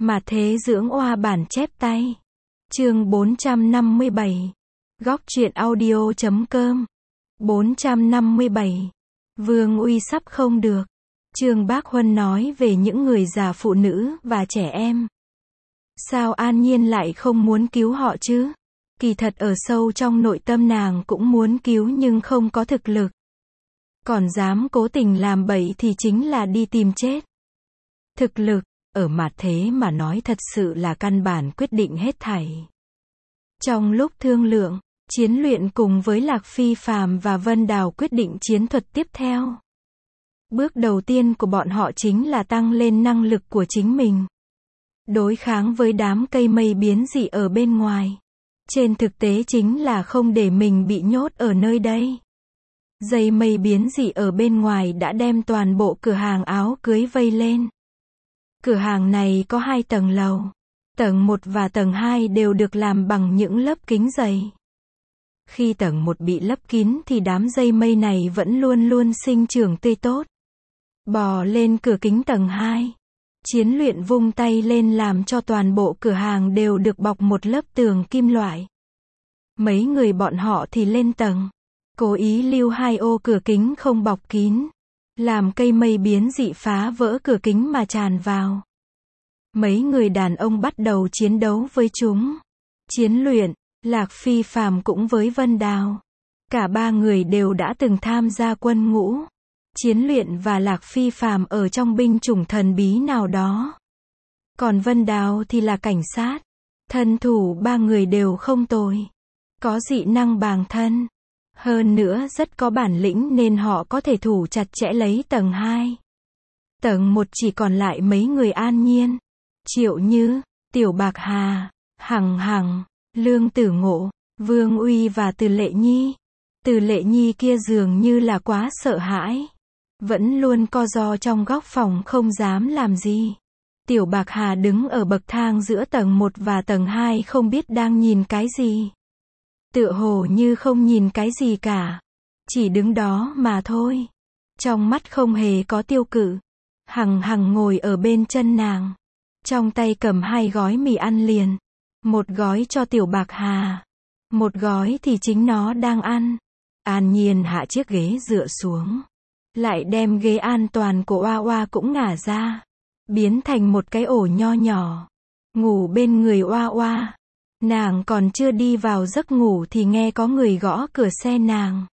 Mà thế dưỡng oa bản chép tay. Chương 457. Góc truyện audio.com. 457. Vương uy sắp không được. Trương Bác Huân nói về những người già, phụ nữ và trẻ em. Sao An Nhiên lại không muốn cứu họ chứ? Kỳ thật ở sâu trong nội tâm nàng cũng muốn cứu nhưng không có thực lực. Còn dám cố tình làm bậy thì chính là đi tìm chết. Thực lực, ở mặt thế mà nói thật sự là căn bản quyết định hết thảy. Trong lúc thương lượng, Chiến Luyện cùng với Lạc Phi Phàm và Vân Đào quyết định chiến thuật tiếp theo. Bước đầu tiên của bọn họ chính là tăng lên năng lực của chính mình. Đối kháng với đám cây mây biến dị ở bên ngoài. Trên thực tế chính là không để mình bị nhốt ở nơi đây. Dây mây biến dị ở bên ngoài đã đem toàn bộ cửa hàng áo cưới vây lên. Cửa hàng này có 2 tầng lầu. Tầng 1 và tầng 2 đều được làm bằng những lớp kính dày. Khi tầng 1 bị lấp kín thì đám dây mây này vẫn luôn luôn sinh trưởng tươi tốt. Bò lên cửa kính tầng 2. Chiến Luyện vung tay lên làm cho toàn bộ cửa hàng đều được bọc một lớp tường kim loại. Mấy người bọn họ thì lên tầng. Cố ý lưu 2 ô cửa kính không bọc kín. Làm cây mây biến dị phá vỡ cửa kính mà tràn vào. Mấy người đàn ông bắt đầu chiến đấu với chúng. Chiến Luyện, Lạc Phi Phàm cũng với Vân Đào. Cả 3 người đều đã từng tham gia quân ngũ. Chiến Luyện và Lạc Phi Phàm ở trong binh chủng thần bí nào đó. Còn Vân Đào thì là cảnh sát. Thân thủ 3 người đều không tồi. Có dị năng bàng thân. Hơn nữa rất có bản lĩnh nên họ có thể thủ chặt chẽ lấy tầng 2. Tầng 1 chỉ còn lại mấy người An Nhiên, Triệu Như, Tiểu Bạc Hà, Hằng Hằng, Lương Tử Ngộ, Vương Uy và Từ Lệ Nhi. Từ Lệ Nhi kia dường như là quá sợ hãi. Vẫn luôn co ro trong góc phòng không dám làm gì. Tiểu Bạc Hà đứng ở bậc thang giữa tầng 1 và tầng 2 không biết đang nhìn cái gì. Tựa hồ như không nhìn cái gì cả. Chỉ đứng đó mà thôi. Trong mắt không hề có tiêu cự. Hằng Hằng ngồi ở bên chân nàng. Trong tay cầm 2 gói mì ăn liền. Một gói cho Tiểu Bạc Hà. Một gói thì chính nó đang ăn. An Nhiên hạ chiếc ghế dựa xuống. Lại đem ghế an toàn của Oa Oa cũng ngả ra. Biến thành một cái ổ nho nhỏ. Ngủ bên người Oa Oa. Nàng còn chưa đi vào giấc ngủ thì nghe có người gõ cửa xe nàng.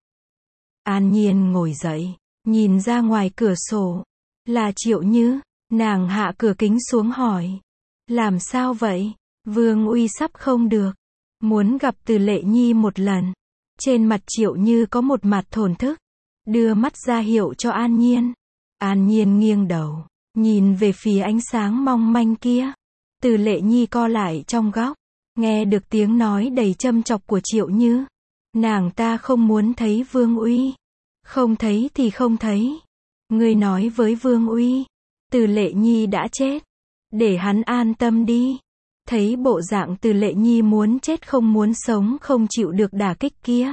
An Nhiên ngồi dậy, nhìn ra ngoài cửa sổ. Là Triệu Như. Nàng hạ cửa kính xuống hỏi. Làm sao vậy? Vương Uy sắp không được. Muốn gặp Từ Lệ Nhi một lần. Trên mặt Triệu Như có một mặt thổn thức. Đưa mắt ra hiệu cho An Nhiên. An Nhiên nghiêng đầu, nhìn về phía ánh sáng mong manh kia. Từ Lệ Nhi co lại trong góc. Nghe được tiếng nói đầy châm chọc của Triệu Như. Nàng ta không muốn thấy Vương Uy. Không thấy thì không thấy. Ngươi nói với Vương Uy. Từ Lệ Nhi đã chết. Để hắn an tâm đi. Thấy bộ dạng Từ Lệ Nhi muốn chết không muốn sống không chịu được đả kích kia.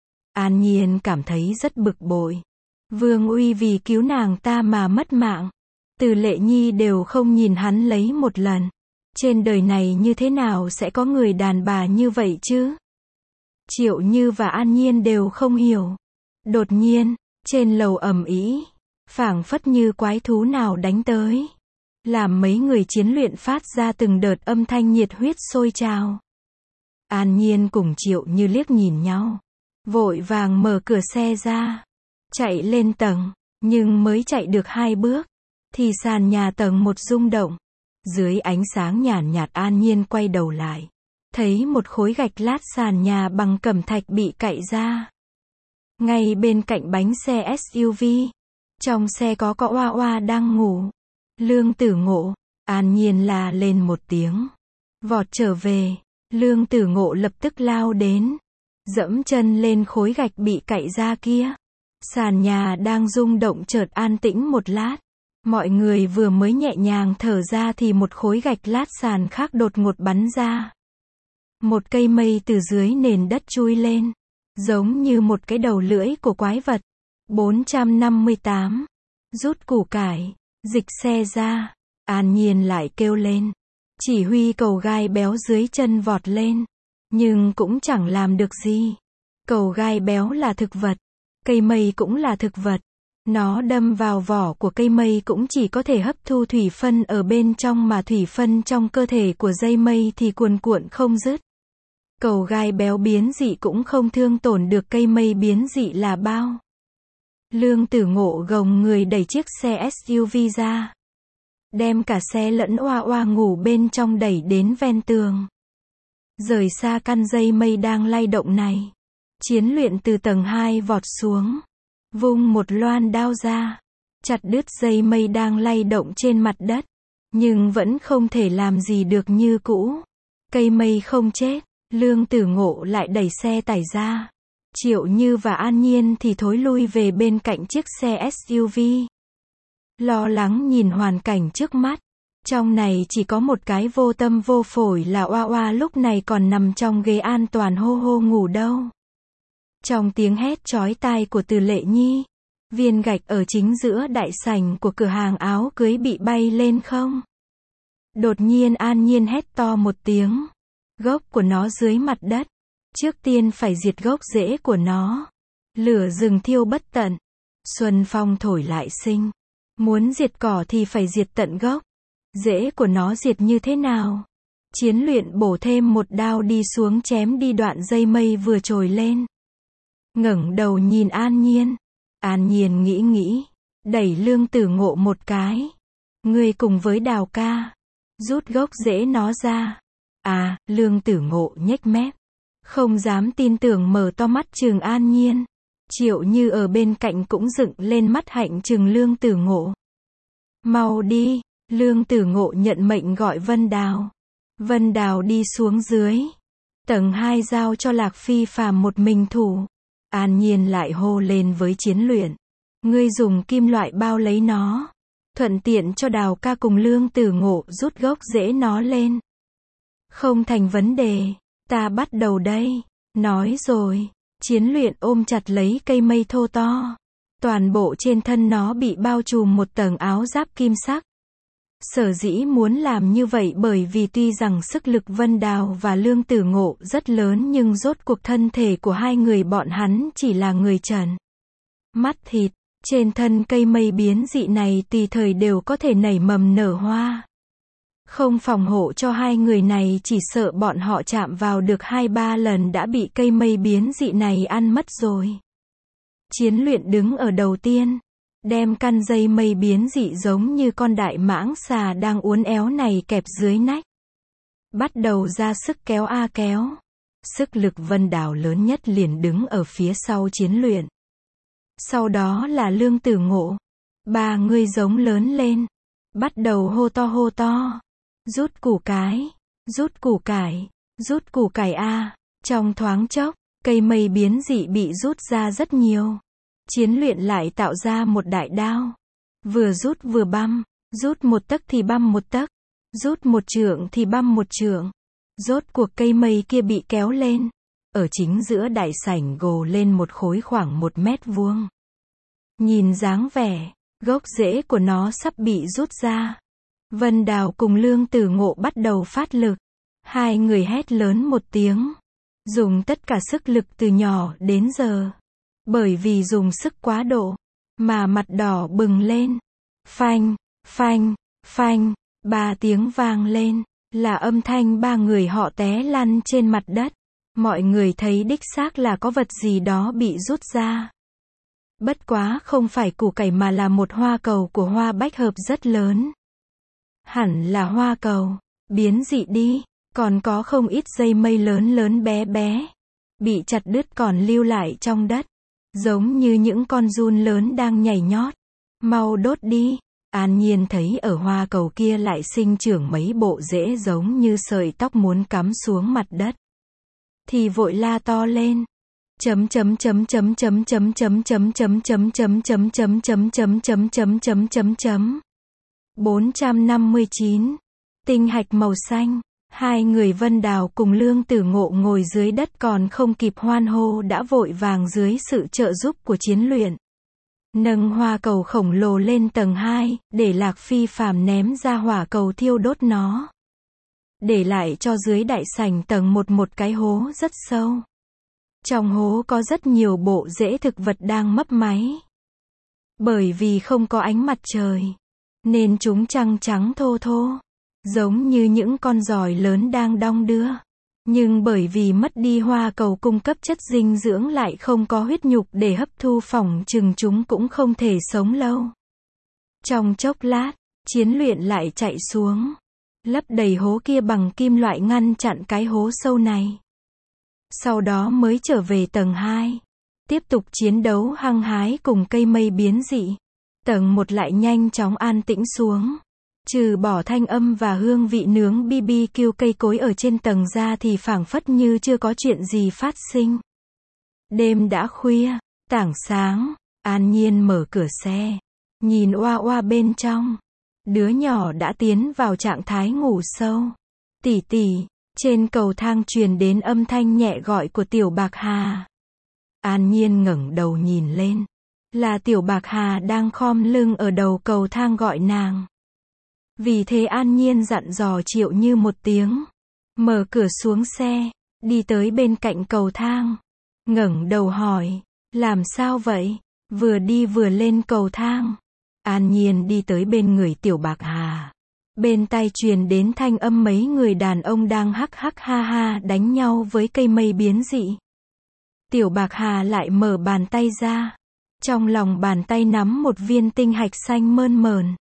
An Nhiên cảm thấy rất bực bội. Vương Uy vì cứu nàng ta mà mất mạng. Từ Lệ Nhi đều không nhìn hắn lấy một lần. Trên đời này như thế nào sẽ có người đàn bà như vậy chứ? Triệu Như và An Nhiên đều không hiểu. Đột nhiên, trên lầu ầm ĩ, phảng phất như quái thú nào đánh tới. Làm mấy người Chiến Luyện phát ra từng đợt âm thanh nhiệt huyết sôi trào. An Nhiên cùng Triệu Như liếc nhìn nhau. Vội vàng mở cửa xe ra. Chạy lên tầng. Nhưng mới chạy được 2 bước. Thì sàn nhà tầng 1 rung động. Dưới ánh sáng nhàn nhạt An Nhiên quay đầu lại. Thấy một khối gạch lát sàn nhà bằng cẩm thạch bị cạy ra. Ngay bên cạnh bánh xe SUV. Trong xe có Oa Oa đang ngủ. Lương Tử Ngộ. An Nhiên la lên một tiếng. Vọt trở về. Lương Tử Ngộ lập tức lao đến. Dẫm chân lên khối gạch bị cạy ra kia. Sàn nhà đang rung động chợt an tĩnh một lát. Mọi người vừa mới nhẹ nhàng thở ra thì một khối gạch lát sàn khác đột ngột bắn ra. Một cây mây từ dưới nền đất chui lên. Giống như một cái đầu lưỡi của quái vật. 458. Rút củ cải. Dịch xe ra. An Nhiên lại kêu lên. chỉ huy cầu gai béo dưới chân vọt lên. Nhưng cũng chẳng làm được gì. Cầu gai béo là thực vật. Cây mây cũng là thực vật. Nó đâm vào vỏ của cây mây cũng chỉ có thể hấp thu thủy phân ở bên trong, mà thủy phân trong cơ thể của dây mây thì cuồn cuộn không dứt. Cầu gai béo biến dị cũng không thương tổn được cây mây biến dị là bao. Lương Tử Ngộ gồng người đẩy chiếc xe SUV ra. Đem cả xe lẫn oa oa ngủ bên trong đẩy đến ven tường. Rời xa căn dây mây đang lay động này. Chiến Luyện từ tầng 2 vọt xuống. Vung một loan đao ra. Chặt đứt dây mây đang lay động trên mặt đất. Nhưng vẫn không thể làm gì được như cũ. Cây mây không chết. Lương Tử Ngộ lại đẩy xe tải ra. Triệu Như và An Nhiên thì thối lui về bên cạnh chiếc xe SUV. Lo lắng nhìn hoàn cảnh trước mắt. Trong này chỉ có một cái vô tâm vô phổi là Oa Oa lúc này còn nằm trong ghế an toàn hô hô ngủ đâu. Trong tiếng hét chói tai của Từ Lệ Nhi, viên gạch ở chính giữa đại sảnh của cửa hàng áo cưới bị bay lên không. Đột nhiên An Nhiên hét to một tiếng. Gốc của nó dưới mặt đất. Trước tiên phải diệt gốc rễ của nó. Lửa rừng thiêu bất tận. Xuân phong thổi lại sinh. Muốn diệt cỏ thì phải diệt tận gốc. Rễ của nó diệt như thế nào? Chiến Luyện bổ thêm một đao đi xuống chém đi đoạn dây mây vừa trồi lên. Ngẩng đầu nhìn An Nhiên. An Nhiên nghĩ. Đẩy Lương Tử Ngộ một cái. Ngươi cùng với Đào ca. Rút gốc rễ nó ra. À, Lương Tử Ngộ nhếch mép. Không dám tin tưởng mở to mắt trừng An Nhiên. Triệu Như ở bên cạnh cũng dựng lên mắt hạnh trừng Lương Tử Ngộ. Mau đi, Lương Tử Ngộ nhận mệnh gọi Vân Đào. Vân Đào đi xuống dưới. Tầng 2 giao cho Lạc Phi Phàm một mình thủ. An Nhiên lại hô lên với Chiến Luyện. Ngươi dùng kim loại bao lấy nó. Thuận tiện cho Đào ca cùng Lương Tử Ngộ rút gốc rễ nó lên. Không thành vấn đề, ta bắt đầu đây. Nói rồi, Chiến Luyện ôm chặt lấy cây mây thô to. Toàn bộ trên thân nó bị bao trùm một tầng áo giáp kim sắc. Sở dĩ muốn làm như vậy bởi vì tuy rằng sức lực Vân Đào và Lương Tử Ngộ rất lớn nhưng rốt cuộc thân thể của hai người bọn hắn chỉ là người trần. Mắt thịt, trên thân cây mây biến dị này tùy thời đều có thể nảy mầm nở hoa. Không phòng hộ cho hai người này chỉ sợ bọn họ chạm vào được 2-3 lần đã bị cây mây biến dị này ăn mất rồi. Chiến Luyện đứng ở đầu tiên. Đem căn dây mây biến dị giống như con đại mãng xà đang uốn éo này kẹp dưới nách. Bắt đầu ra sức kéo kéo. Sức lực Vân Đào lớn nhất liền đứng ở phía sau Chiến Luyện. Sau đó là Lương Tử Ngộ. Ba người giống lớn lên. Bắt đầu hô to. Rút củ cái. Rút củ cải. Rút củ cải a. Trong thoáng chốc, cây mây biến dị bị rút ra rất nhiều. Chiến Luyện lại tạo ra một đại đao. Vừa rút vừa băm. Rút một tấc thì băm một tấc. Rút một trượng thì băm một trượng. Rốt cuộc cây mây kia bị kéo lên. Ở chính giữa đại sảnh gồ lên một khối khoảng 1 mét vuông. Nhìn dáng vẻ, gốc rễ của nó sắp bị rút ra. Vân Đào cùng Lương Tử Ngộ bắt đầu phát lực. Hai người hét lớn một tiếng. Dùng tất cả sức lực từ nhỏ đến giờ. Bởi vì dùng sức quá độ, mà mặt đỏ bừng lên. Phanh, phanh, phanh, 3 tiếng vang lên, là âm thanh 3 người họ té lăn trên mặt đất. Mọi người thấy đích xác là có vật gì đó bị rút ra. Bất quá không phải củ cải mà là một hoa cầu của hoa bách hợp rất lớn. Hẳn là hoa cầu, biến dị đi, còn có không ít dây mây lớn bé. Bị chặt đứt còn lưu lại trong đất. Giống như những con giun lớn đang nhảy nhót. Mau đốt đi. An Nhiên thấy ở hoa cầu kia lại sinh trưởng mấy bộ rễ giống như sợi tóc muốn cắm xuống mặt đất. Thì vội la to lên. 459. Tinh hạch màu xanh. Hai người Vân Đào cùng Lương Tử Ngộ ngồi dưới đất còn không kịp hoan hô đã vội vàng dưới sự trợ giúp của Chiến Luyện. Nâng hoa cầu khổng lồ lên tầng 2, để Lạc Phi Phàm ném ra hỏa cầu thiêu đốt nó. để lại cho dưới đại sảnh tầng một cái hố rất sâu. Trong hố có rất nhiều bộ rễ thực vật đang mấp máy. Bởi vì không có ánh mặt trời, nên chúng trắng trắng thô thô, giống như những con giòi lớn đang đong đưa. Nhưng bởi vì mất đi hoa cầu cung cấp chất dinh dưỡng lại không có huyết nhục để hấp thu, phỏng chừng chúng cũng không thể sống lâu. Trong chốc lát, Chiến Luyện lại chạy xuống, lấp đầy hố kia bằng kim loại ngăn chặn cái hố sâu này. Sau đó mới trở về tầng 2, tiếp tục chiến đấu hăng hái cùng cây mây biến dị. Tầng 1 lại nhanh chóng an tĩnh xuống. Trừ bỏ thanh âm và hương vị nướng BBQ cây cối ở trên tầng ra thì phảng phất như chưa có chuyện gì phát sinh. Đêm đã khuya, tảng sáng, An Nhiên mở cửa xe, nhìn oa oa bên trong. Đứa nhỏ đã tiến vào trạng thái ngủ sâu. Tỷ tỷ, trên cầu thang truyền đến âm thanh nhẹ gọi của Tiểu Bạc Hà. An Nhiên ngẩng đầu nhìn lên. Là Tiểu Bạc Hà đang khom lưng ở đầu cầu thang gọi nàng. Vì thế An Nhiên dặn dò Triệu Như một tiếng. Mở cửa xuống xe, đi tới bên cạnh cầu thang. Ngẩng đầu hỏi, làm sao vậy? Vừa đi vừa lên cầu thang. An Nhiên đi tới bên người Tiểu Bạc Hà. Bên tai truyền đến thanh âm mấy người đàn ông đang hắc hắc ha ha đánh nhau với cây mây biến dị. Tiểu Bạc Hà lại mở bàn tay ra. Trong lòng bàn tay nắm một viên tinh hạch xanh mơn mởn,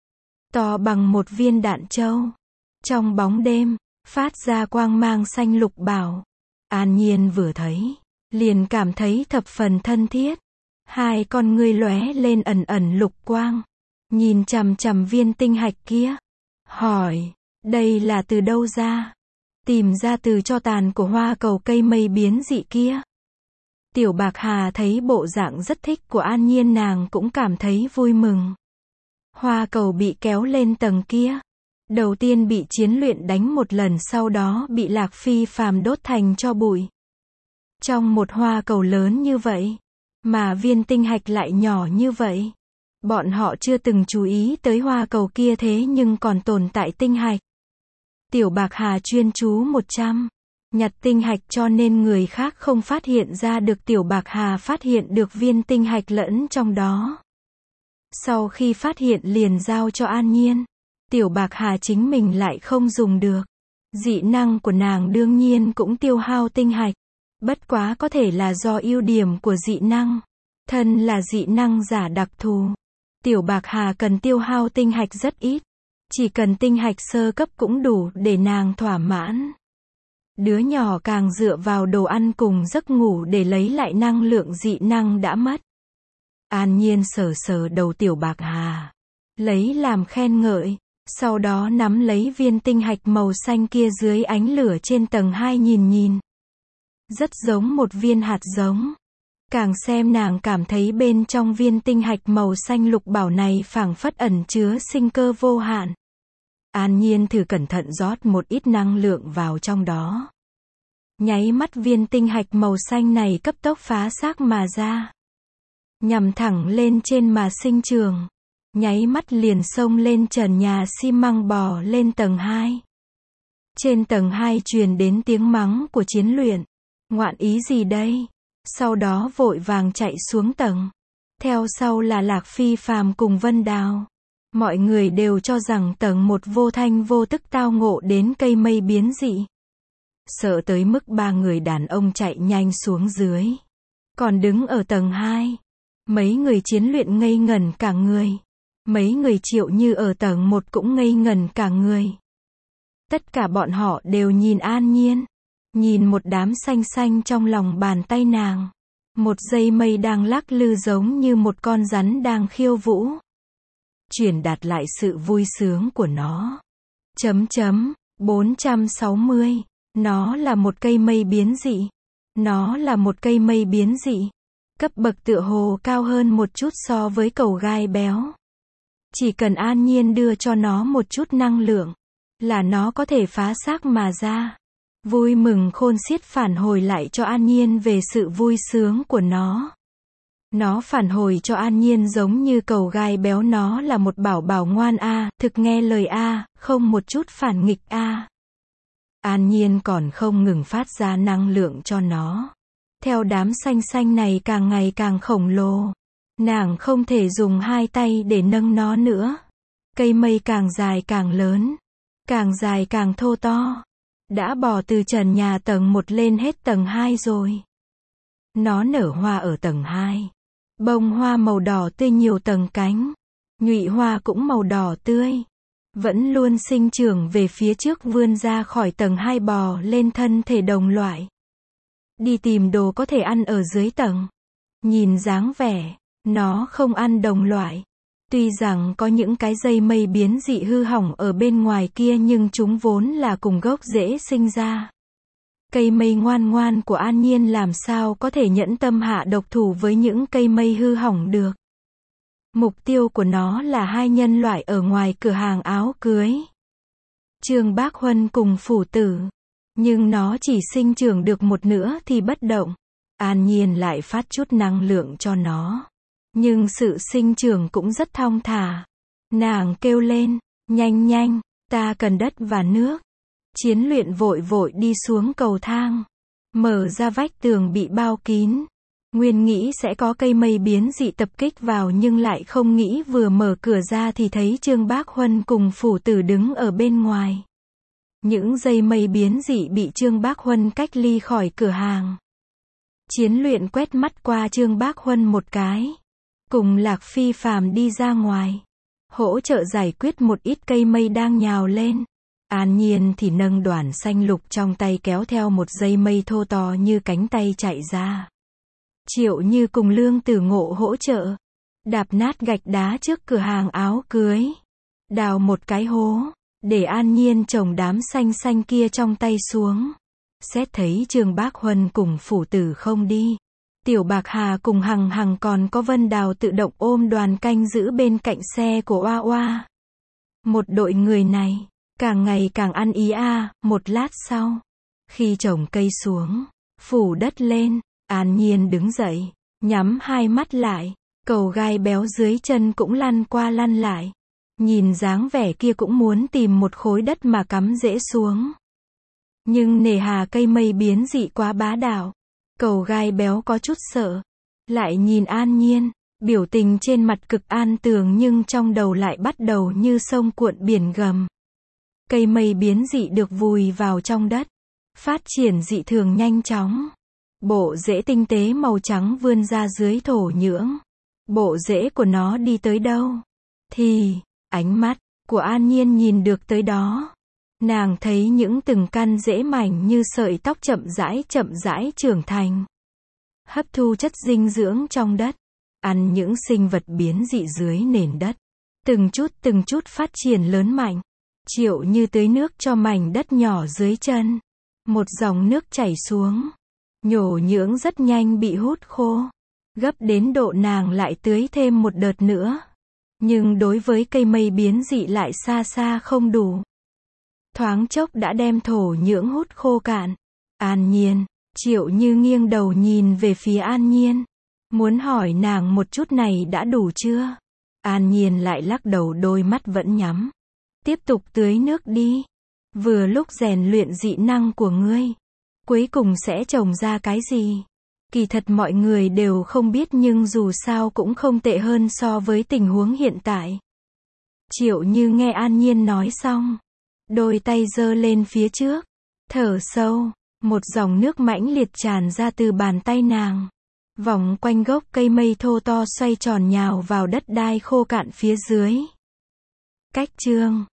to bằng một viên đạn trâu. Trong bóng đêm, phát ra quang mang xanh lục bảo. An Nhiên vừa thấy, liền cảm thấy thập phần thân thiết. Hai con ngươi lóe lên ẩn ẩn lục quang, nhìn chằm chằm viên tinh hạch kia. Hỏi, đây là từ đâu ra? Tìm ra từ tro tàn của hoa cầu cây mây biến dị kia. Tiểu Bạc Hà thấy bộ dạng rất thích của An Nhiên, nàng cũng cảm thấy vui mừng. Hoa cầu bị kéo lên tầng kia. Đầu tiên bị Chiến Luyện đánh một lần, sau đó bị Lạc Phi Phàm đốt thành tro bụi. Trong một hoa cầu lớn như vậy, mà viên tinh hạch lại nhỏ như vậy. Bọn họ chưa từng chú ý tới hoa cầu kia, thế nhưng còn tồn tại tinh hạch. Tiểu Bạc Hà chuyên chú 100. Nhặt tinh hạch, cho nên người khác không phát hiện ra được. Tiểu Bạc Hà phát hiện được viên tinh hạch lẫn trong đó. Sau khi phát hiện liền giao cho An Nhiên. Tiểu Bạc Hà chính mình lại không dùng được. Dị năng của nàng đương nhiên cũng tiêu hao tinh hạch. Bất quá có thể là do ưu điểm của dị năng. Thân là dị năng giả đặc thù, Tiểu Bạc Hà cần tiêu hao tinh hạch rất ít. Chỉ cần tinh hạch sơ cấp cũng đủ để nàng thỏa mãn. Đứa nhỏ càng dựa vào đồ ăn cùng giấc ngủ để lấy lại năng lượng dị năng đã mất. An Nhiên sờ sờ đầu Tiểu Bạc Hà, lấy làm khen ngợi, sau đó nắm lấy viên tinh hạch màu xanh kia dưới ánh lửa trên tầng 2 nhìn. Rất giống một viên hạt giống. Càng xem nàng cảm thấy bên trong viên tinh hạch màu xanh lục bảo này phảng phất ẩn chứa sinh cơ vô hạn. An Nhiên thử cẩn thận rót một ít năng lượng vào trong đó. Nháy mắt viên tinh hạch màu xanh này cấp tốc phá xác mà ra. Nhằm thẳng lên trên mà sinh trường. Nháy mắt liền xông lên trần nhà xi măng bò lên tầng 2. Trên tầng 2 truyền đến tiếng mắng của Chiến Luyện. Ngoạn ý gì đây? Sau đó vội vàng chạy xuống tầng. Theo sau là Lạc Phi Phàm cùng Vân Đào. Mọi người đều cho rằng tầng 1 vô thanh vô tức tao ngộ đến cây mây biến dị. Sợ tới mức ba người đàn ông chạy nhanh xuống dưới. Còn đứng ở tầng 2, mấy người Chiến Luyện ngây ngẩn cả người. Mấy người Triệu Như ở tầng 1 cũng ngây ngẩn cả người. Tất cả bọn họ đều nhìn An Nhiên. Nhìn một đám xanh xanh trong lòng bàn tay nàng. Một dây mây đang lắc lư giống như một con rắn đang khiêu vũ. Truyền đạt lại sự vui sướng của nó. 460. Nó là một cây mây biến dị. Nó là một cây mây biến dị. Cấp bậc tựa hồ cao hơn một chút so với cầu gai béo. Chỉ cần An Nhiên đưa cho nó một chút năng lượng, là nó có thể phá xác mà ra. Vui mừng khôn xiết phản hồi lại cho An Nhiên về sự vui sướng của nó. Nó phản hồi cho An Nhiên giống như cầu gai béo, nó là một bảo bảo ngoan a, thực nghe lời a, không một chút phản nghịch a. An Nhiên còn không ngừng phát ra năng lượng cho nó. Theo đám xanh xanh này càng ngày càng khổng lồ, nàng không thể dùng hai tay để nâng nó nữa. Cây mây càng dài càng lớn, càng dài càng thô to. Đã bò từ trần nhà tầng 1 lên hết tầng 2 rồi. Nó nở hoa ở tầng 2. Bông hoa màu đỏ tươi nhiều tầng cánh. Nhụy hoa cũng màu đỏ tươi. Vẫn luôn sinh trưởng về phía trước vươn ra khỏi tầng 2 bò lên thân thể đồng loại. Đi tìm đồ có thể ăn ở dưới tầng. Nhìn dáng vẻ, nó không ăn đồng loại. Tuy rằng có những cái dây mây biến dị hư hỏng ở bên ngoài kia nhưng chúng vốn là cùng gốc rễ sinh ra. Cây mây ngoan ngoan của An Nhiên làm sao có thể nhẫn tâm hạ độc thủ với những cây mây hư hỏng được. Mục tiêu của nó là hai nhân loại ở ngoài cửa hàng áo cưới. Trương Bác Huân cùng Phủ Tử. Nhưng nó chỉ sinh trưởng được một nửa thì bất động. An Nhiên lại phát chút năng lượng cho nó. Nhưng sự sinh trưởng cũng rất thong thả. Nàng kêu lên, nhanh nhanh, ta cần đất và nước. Chiến Luyện vội vội đi xuống cầu thang. Mở ra vách tường bị bao kín. Nguyên nghĩ sẽ có cây mây biến dị tập kích vào nhưng lại không nghĩ vừa mở cửa ra thì thấy Trương Bác Huân cùng Phủ Tử đứng ở bên ngoài. Những dây mây biến dị bị Trương Bác Huân cách ly khỏi cửa hàng. Chiến Luyện quét mắt qua Trương Bác Huân một cái. Cùng Lạc Phi Phàm đi ra ngoài. Hỗ trợ giải quyết một ít cây mây đang nhào lên. An Nhiên thì nâng đoàn xanh lục trong tay kéo theo một dây mây thô to như cánh tay chạy ra. Triệu Như cùng Lương Tử Ngộ hỗ trợ. Đạp nát gạch đá trước cửa hàng áo cưới. Đào một cái hố. Để An Nhiên chồng đám xanh xanh kia trong tay xuống. Xét thấy Trương Bác Huân cùng Phủ Tử không đi. Tiểu Bạc Hà cùng Hằng Hằng còn có Vân Đào tự động ôm đoàn canh giữ bên cạnh xe của Oa Oa. Một đội người này, càng ngày càng ăn ý a. Một lát sau, khi trồng cây xuống, phủ đất lên, An Nhiên đứng dậy, nhắm hai mắt lại, cầu gai béo dưới chân cũng lăn qua lăn lại. Nhìn dáng vẻ kia cũng muốn tìm một khối đất mà cắm rễ xuống. Nhưng nề hà cây mây biến dị quá bá đạo. Cầu gai béo có chút sợ. Lại nhìn An Nhiên, biểu tình trên mặt cực an tường nhưng trong đầu lại bắt đầu như sông cuộn biển gầm. Cây mây biến dị được vùi vào trong đất. Phát triển dị thường nhanh chóng. Bộ rễ tinh tế màu trắng vươn ra dưới thổ nhưỡng. Bộ rễ của nó đi tới đâu? Thì, ánh mắt của An Nhiên nhìn được tới đó. Nàng thấy những từng căn rễ mảnh như sợi tóc chậm rãi trưởng thành. Hấp thu chất dinh dưỡng trong đất. Ăn những sinh vật biến dị dưới nền đất. Từng chút phát triển lớn mạnh. Triệu Như tưới nước cho mảnh đất nhỏ dưới chân. Một dòng nước chảy xuống. Nhổ nhưỡng rất nhanh bị hút khô. Gấp đến độ nàng lại tưới thêm một đợt nữa. Nhưng đối với cây mây biến dị lại xa xa không đủ. Thoáng chốc đã đem thổ nhưỡng hút khô cạn. An Nhiên, Triệu Như nghiêng đầu nhìn về phía An Nhiên. Muốn hỏi nàng một chút này đã đủ chưa? An Nhiên lại lắc đầu đôi mắt vẫn nhắm. Tiếp tục tưới nước đi. Vừa lúc rèn luyện dị năng của ngươi. Cuối cùng sẽ trồng ra cái gì? Kỳ thật mọi người đều không biết nhưng dù sao cũng không tệ hơn so với tình huống hiện tại. Triệu Như nghe An Nhiên nói xong. Đôi tay giơ lên phía trước. Thở sâu. Một dòng nước mãnh liệt tràn ra từ bàn tay nàng. Vòng quanh gốc cây mây thô to xoay tròn nhào vào đất đai khô cạn phía dưới. Cách chương